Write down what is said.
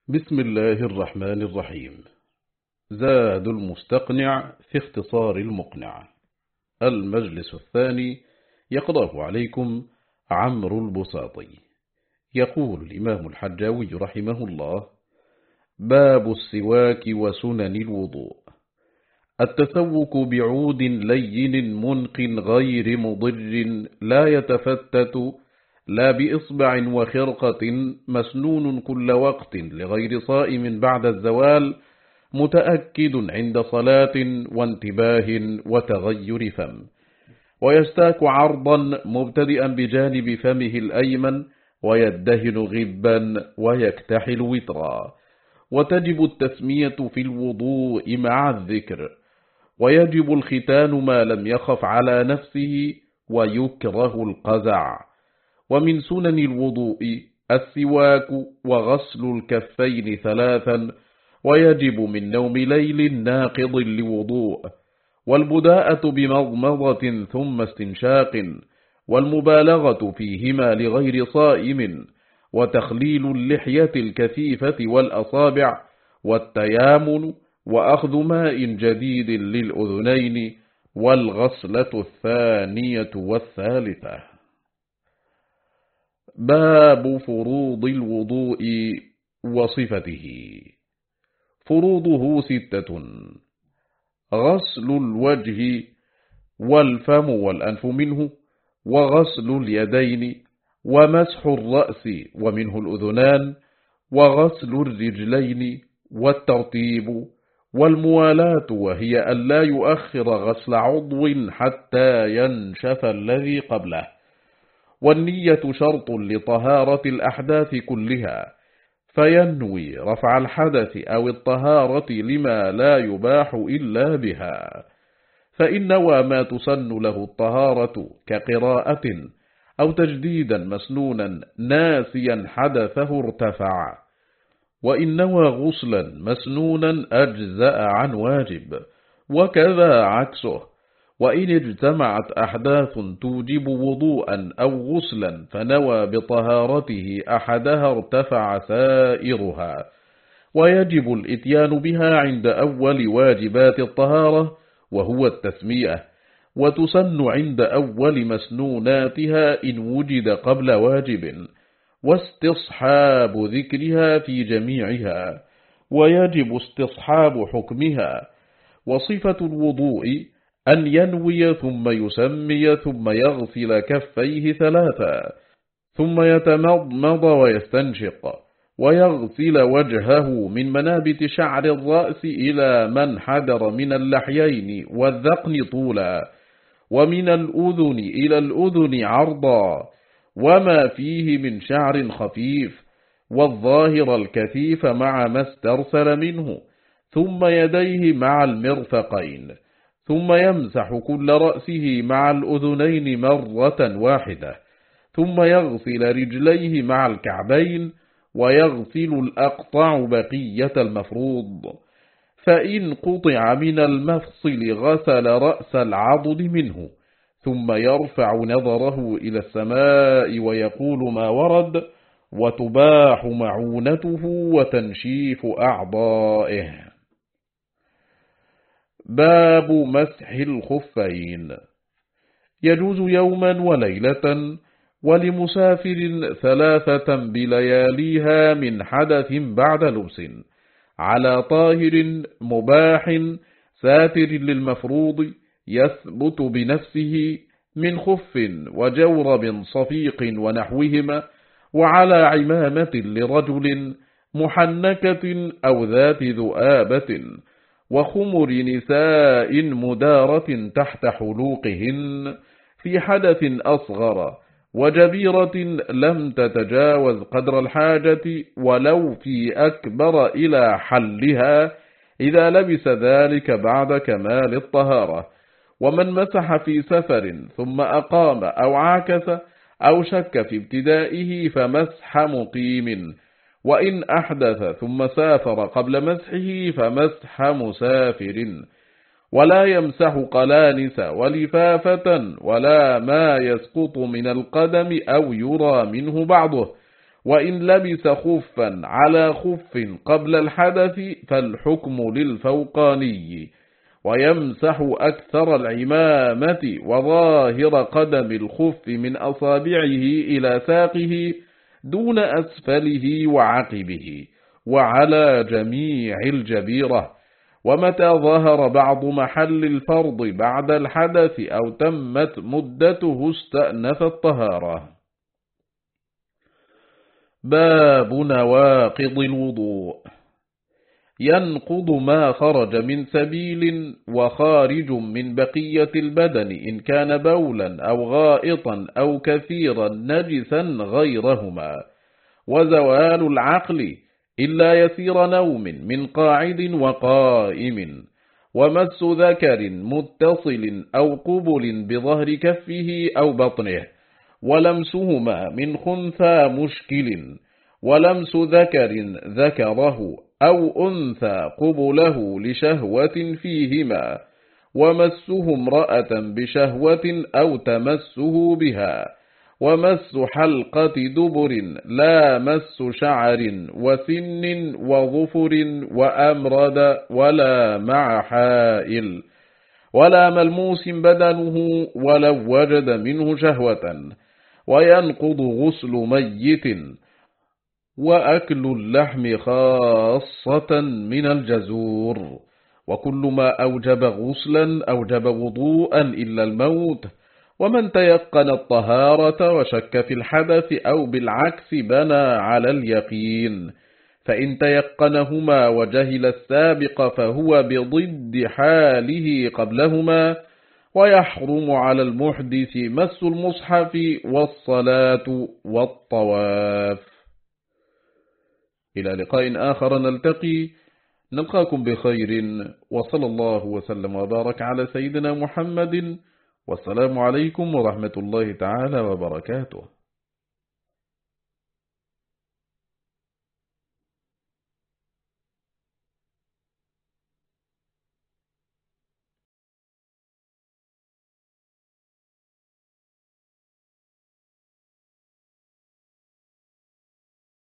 بسم الله الرحمن الرحيم. زاد المستقنع في اختصار المقنع. المجلس الثاني، يقرأه عليكم عمرو البساطي. يقول الإمام الحجاوي رحمه الله: باب السواك وسنن الوضوء. التسوك بعود لين منق غير مضر لا يتفتت، لا بإصبع وخرقة، مسنون كل وقت لغير صائم بعد الزوال، متأكد عند صلاة وانتباه وتغير فم. ويستاك عرضا مبتدئا بجانب فمه الأيمن، ويدهن غبا ويكتحل وترا. وتجب التسمية في الوضوء مع الذكر، ويجب الختان ما لم يخف على نفسه، ويكره القزع. ومن سنن الوضوء السواك وغسل الكفين 3، ويجب من نوم ليل ناقض لوضوء، والبداءة بمضمضة ثم استنشاق، والمبالغة فيهما لغير صائم، وتخليل اللحية الكثيفة والأصابع، والتيامن، وأخذ ماء جديد للأذنين، والغسلة الثانية والثالثة. باب فروض الوضوء وصفته. فروضه 6: غسل الوجه والفم والأنف منه، وغسل اليدين، ومسح الرأس ومنه الأذنان، وغسل الرجلين، والترتيب، والموالاة، وهي أن لا يؤخر غسل عضو حتى ينشف الذي قبله. والنية شرط لطهارة الأحداث كلها، فينوي رفع الحدث أو الطهارة لما لا يباح إلا بها. فإن نوى ما تسن له الطهارة كقراءة أو تجديدا مسنونا ناسيا حدثه ارتفع. وإن نوى غسلا مسنونا أجزأ عن واجب، وكذا عكسه. وإن اجتمعت أحداث توجب وضوءا أو غسلا فنوى بطهارته أحدها ارتفع سائرها. ويجب الإتيان بها عند أول واجبات الطهارة وهو التسمية، وتسن عند أول مسنوناتها إن وجد قبل واجب، واستصحاب ذكرها في جميعها، ويجب استصحاب حكمها. وصفة الوضوء أن ينوي ثم يسمي ثم يغسل كفيه 3، ثم يتمضمض ويستنشق، ويغسل وجهه من منابت شعر الرأس إلى من حدر من اللحيين والذقن طولا، ومن الأذن إلى الأذن عرضا، وما فيه من شعر خفيف، والظاهر الكثيف مع ما استرسل منه، ثم يديه مع المرفقين، ثم يمسح كل رأسه مع الأذنين مرة واحدة، ثم يغسل رجليه مع الكعبين، ويغسل الأقطع بقية المفروض. فإن قطع من المفصل غسل رأس العضد منه، ثم يرفع نظره إلى السماء ويقول ما ورد، وتباح معونته وتنشيف أعضائه. باب مسح الخفين. يجوز يوما وليلة، ولمسافر 3 بلياليها من حدث بعد لبس، على طاهر مباح ساتر للمفروض يثبت بنفسه من خف وجورب صفيق ونحوهما، وعلى عمامة لرجل محنكة أو ذات ذؤابة، وخمر نساء مدارة تحت حلوقهن في حدث أصغر، وجبيرة لم تتجاوز قدر الحاجة ولو في أكبر إلى حلها، إذا لبس ذلك بعد كمال الطهارة. ومن مسح في سفر ثم أقام أو عاكس أو شك في ابتدائه فمسح مقيم، وإن أحدث ثم سافر قبل مسحه فمسح مسافر. ولا يمسح قلانس ولفافة ولا ما يسقط من القدم أو يرى منه بعضه، وإن لبس خفا على خف قبل الحدث فالحكم للفوقاني، ويمسح أكثر العمامة وظاهر قدم الخف من أصابعه إلى ساقه دون أسفله وعقبه، وعلى جميع الجبيرة. ومتى ظهر بعض محل الفرض بعد الحدث أو تمت مدته استأنف الطهارة. باب نواقض الوضوء. ينقض ما خرج من سبيل وخارج من بقية البدن إن كان بولا أو غائطا أو كثيرا نجسا غيرهما، وزوال العقل إلا يسير نوم من قاعد وقائم، ومس ذكر متصل أو قبل بظهر كفه أو بطنه، ولمسهما من خنثى مشكل، ولمس ذكر ذكره أو أنثى قبله لشهوة فيهما، ومسه امرأة بشهوة أو تمسه بها، ومس حلقة دبر لا مس شعر وسن وظفر وأمرد ولا مع حائل، ولا ملموس بدنه ولو وجد منه شهوة. وينقض غسل ميت وأكل اللحم خاصة من الجزور، وكل ما أوجب غسلا أوجب وضوءا إلا الموت. ومن تيقن الطهارة وشك في الحدث أو بالعكس بنى على اليقين، فإن تيقنهما وجهل السابق فهو بضد حاله قبلهما. ويحرم على المحدث مس المصحف والصلاة والطواف. إلى لقاء آخر نلقاكم بخير، وصلى الله وسلم وبارك على سيدنا محمد، والسلام عليكم ورحمة الله تعالى وبركاته.